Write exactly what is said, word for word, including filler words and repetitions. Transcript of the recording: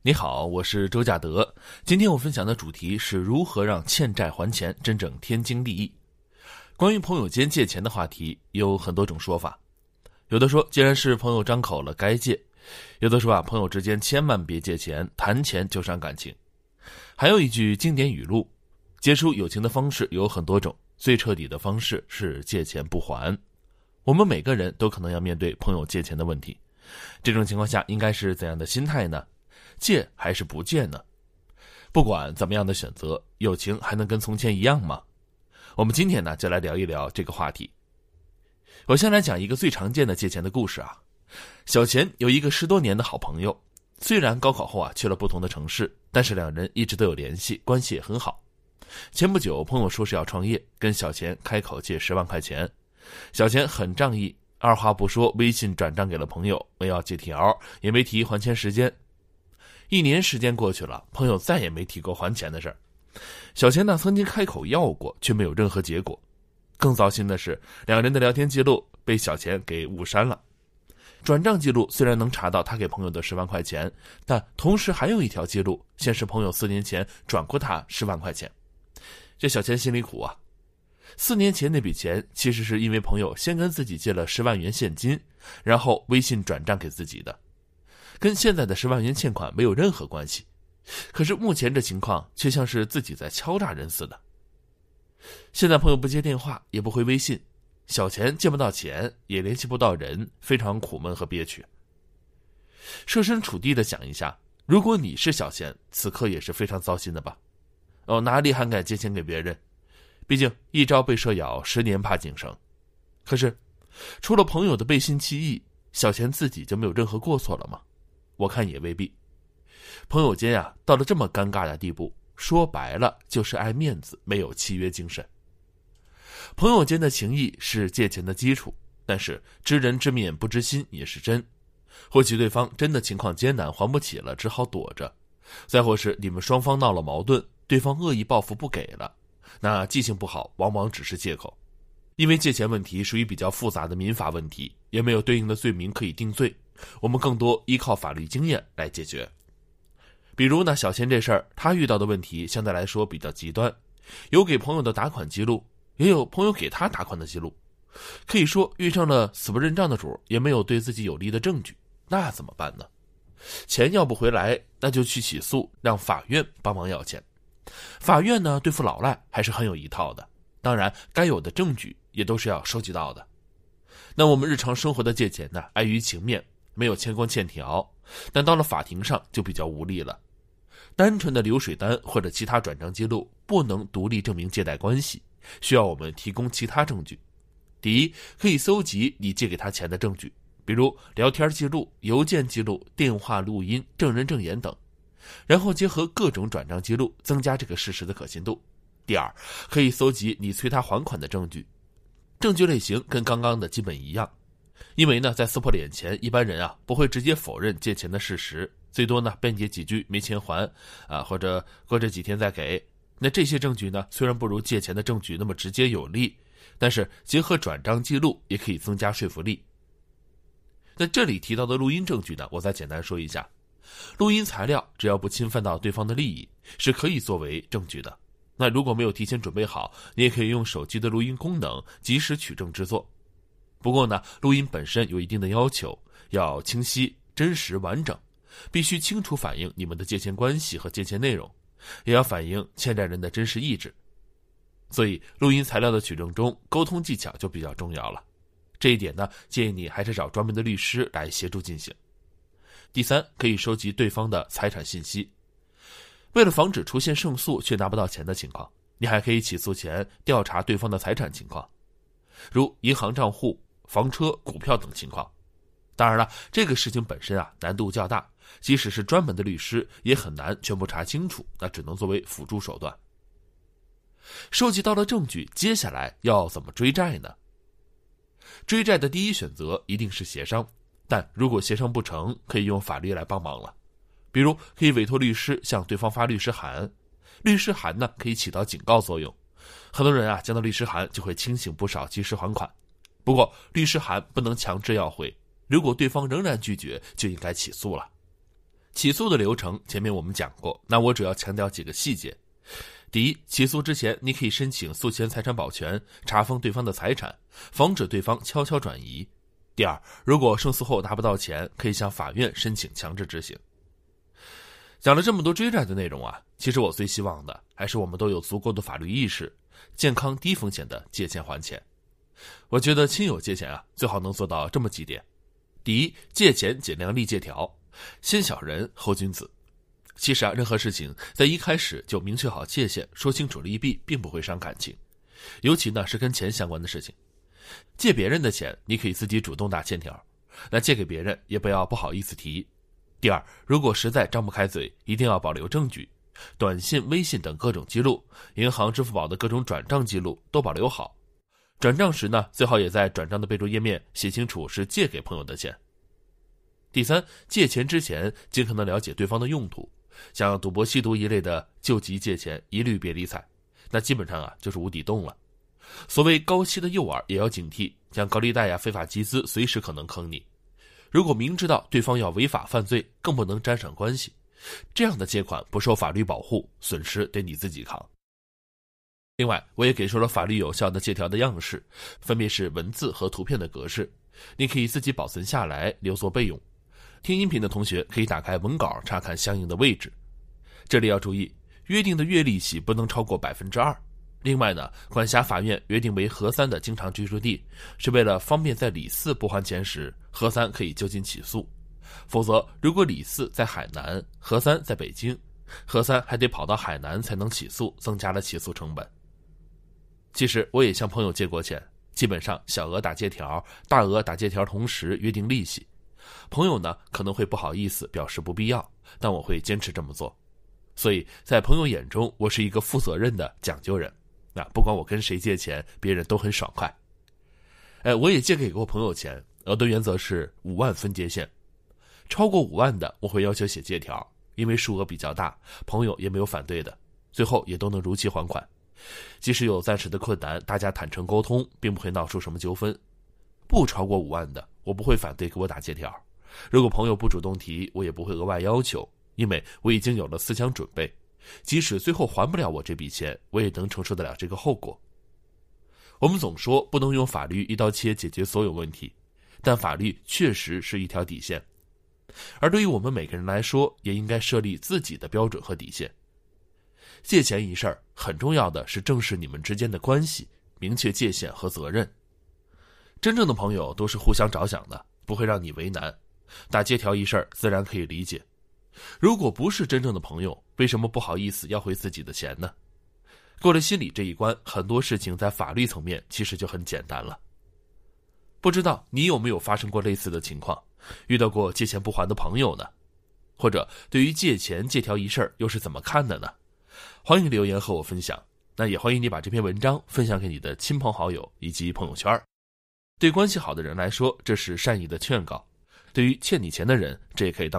你好，我是周稼德。今天我分享的主题是如何让欠债还钱真正天经地义。关于朋友间借钱的话题有很多种说法，有的说既然是朋友张口了该借，有的说啊朋友之间千万别借钱，谈钱就伤感情。还有一句经典语录，结束友情的方式有很多种，最彻底的方式是借钱不还。我们每个人都可能要面对朋友借钱的问题，这种情况下应该是怎样的心态呢？借还是不借呢？不管怎么样的选择，友情还能跟从前一样吗？我们今天呢就来聊一聊这个话题。我先来讲一个最常见的借钱的故事啊。小钱有一个十多年的好朋友，虽然高考后啊去了不同的城市，但是两人一直都有联系，关系也很好。前不久朋友说是要创业，跟小钱开口借十万块钱，小钱很仗义，二话不说微信转账给了朋友，没要借条，也没提还钱时间。一年时间过去了，朋友再也没提过还钱的事儿。小钱呢曾经开口要过，却没有任何结果。更糟心的是，两人的聊天记录被小钱给误删了。转账记录虽然能查到他给朋友的十万块钱，但同时还有一条记录显示朋友四年前转过他十万块钱。这小钱心里苦啊。四年前那笔钱其实是因为朋友先跟自己借了十万元现金，然后微信转账给自己的，跟现在的十万元欠款没有任何关系。可是目前这情况却像是自己在敲诈人似的。现在朋友不接电话，也不回微信，小钱借不到钱，也联系不到人，非常苦闷和憋屈。设身处地的想一下，如果你是小钱，此刻也是非常糟心的吧？哦，哪里还敢借钱给别人？毕竟一朝被蛇咬，十年怕井绳。可是除了朋友的背信弃义，小钱自己就没有任何过错了吗？我看也未必。朋友间啊，到了这么尴尬的地步，说白了就是爱面子，没有契约精神。朋友间的情谊是借钱的基础，但是知人知面不知心也是真。或许对方真的情况艰难，还不起了，只好躲着；再或是你们双方闹了矛盾，对方恶意报复不给了，那记性不好往往只是借口。因为借钱问题属于比较复杂的民法问题，也没有对应的罪名可以定罪，我们更多依靠法律经验来解决。比如呢，小钱这事儿，他遇到的问题相对来说比较极端，有给朋友的打款记录，也有朋友给他打款的记录，可以说遇上了死不认账的主，也没有对自己有利的证据，那怎么办呢？钱要不回来，那就去起诉，让法院帮忙要钱。法院呢对付老赖还是很有一套的，当然该有的证据也都是要收集到的。那我们日常生活的借钱呢，碍于情面，没有牵关欠条，但到了法庭上就比较无力了。单纯的流水单或者其他转账记录不能独立证明借贷关系，需要我们提供其他证据。第一，可以搜集你借给他钱的证据，比如聊天记录、邮件记录、电话录音、证人证言等，然后结合各种转账记录，增加这个事实的可信度。第二，可以搜集你催他还款的证据，证据类型跟刚刚的基本一样。因为呢，在撕破脸前，一般人啊不会直接否认借钱的事实，最多呢辩解几句没钱还啊，或者过这几天再给。那这些证据呢，虽然不如借钱的证据那么直接有力，但是结合转账记录也可以增加说服力。那这里提到的录音证据呢，我再简单说一下。录音材料只要不侵犯到对方的利益，是可以作为证据的。那如果没有提前准备好，你也可以用手机的录音功能及时取证制作。不过呢，录音本身有一定的要求，要清晰、真实、完整，必须清楚反映你们的借钱关系和借钱内容，也要反映欠债人的真实意志。所以录音材料的取证中，沟通技巧就比较重要了。这一点呢，建议你还是找专门的律师来协助进行。第三，可以收集对方的财产信息。为了防止出现胜诉却拿不到钱的情况，你还可以起诉前调查对方的财产情况，如银行账户、房车、股票等情况。当然了，这个事情本身啊难度较大，即使是专门的律师也很难全部查清楚，那只能作为辅助手段。收集到了证据，接下来要怎么追债呢？追债的第一选择一定是协商，但如果协商不成，可以用法律来帮忙了。比如可以委托律师向对方发律师函，律师函呢可以起到警告作用，很多人啊见到律师函就会清醒不少，及时还款。不过律师函不能强制要回，如果对方仍然拒绝，就应该起诉了。 起诉的流程前面我们讲过，那我主要强调几个细节。第一，起诉之前你可以申请诉前财产保全，查封对方的财产，防止对方悄悄转移。第二，如果胜诉后拿不到钱，可以向法院申请强制执行。讲了这么多追债的内容啊，其实我最希望的还是我们都有足够的法律意识，健康低风险的借钱还钱。我觉得亲友借钱啊，最好能做到这么几点。第一，借钱尽量立借条，先小人后君子。其实啊，任何事情在一开始就明确好界限，说清楚利弊，并不会伤感情，尤其呢是跟钱相关的事情。借别人的钱，你可以自己主动打欠条，那借给别人也不要不好意思提。第二，如果实在张不开嘴，一定要保留证据，短信、微信等各种记录，银行、支付宝的各种转账记录都保留好。转账时呢，最好也在转账的备注页面写清楚是借给朋友的钱。第三，借钱之前尽可能了解对方的用途，像赌博、吸毒一类的救急借钱一律别理睬，那基本上啊就是无底洞了。所谓高息的诱饵也要警惕，像高利贷呀、非法集资随时可能坑你。如果明知道对方要违法犯罪，更不能沾上关系，这样的借款不受法律保护，损失得你自己扛。另外，我也给出了法律有效的借条的样式，分别是文字和图片的格式，你可以自己保存下来留作备用。听音频的同学可以打开文稿查看相应的位置。这里要注意，约定的月利息不能超过百分之二。另外呢，管辖法院约定为核三的经常居住地，是为了方便在李四不还钱时，核三可以就近起诉。否则，如果李四在海南，核三在北京，核三还得跑到海南才能起诉，增加了起诉成本。其实我也向朋友借过钱，基本上小额打借条，大额打借条同时约定利息。朋友呢可能会不好意思表示不必要，但我会坚持这么做。所以在朋友眼中，我是一个负责任的讲究人。那不管我跟谁借钱，别人都很爽快。哎，我也借给过朋友钱，我的原则是五万分界线，超过五万的我会要求写借条，因为数额比较大，朋友也没有反对的，最后也都能如期还款。即使有暂时的困难，大家坦诚沟通，并不会闹出什么纠纷。不超过五万的，我不会反对给我打借条。如果朋友不主动提，我也不会额外要求，因为我已经有了思想准备，即使最后还不了我这笔钱，我也能承受得了这个后果。我们总说不能用法律一刀切解决所有问题，但法律确实是一条底线。而对于我们每个人来说，也应该设立自己的标准和底线。借钱一事儿，很重要的是正视你们之间的关系，明确界限和责任。真正的朋友都是互相着想的，不会让你为难。打借条一事儿，自然可以理解。如果不是真正的朋友，为什么不好意思要回自己的钱呢？过了心理这一关，很多事情在法律层面其实就很简单了。不知道你有没有发生过类似的情况，遇到过借钱不还的朋友呢？或者对于借钱借条一事儿又是怎么看的呢？欢迎留言和我分享。那也欢迎你把这篇文章分享给你的亲朋好友以及朋友圈。对关系好的人来说，这是善意的劝告；对于欠你钱的人，这也可以当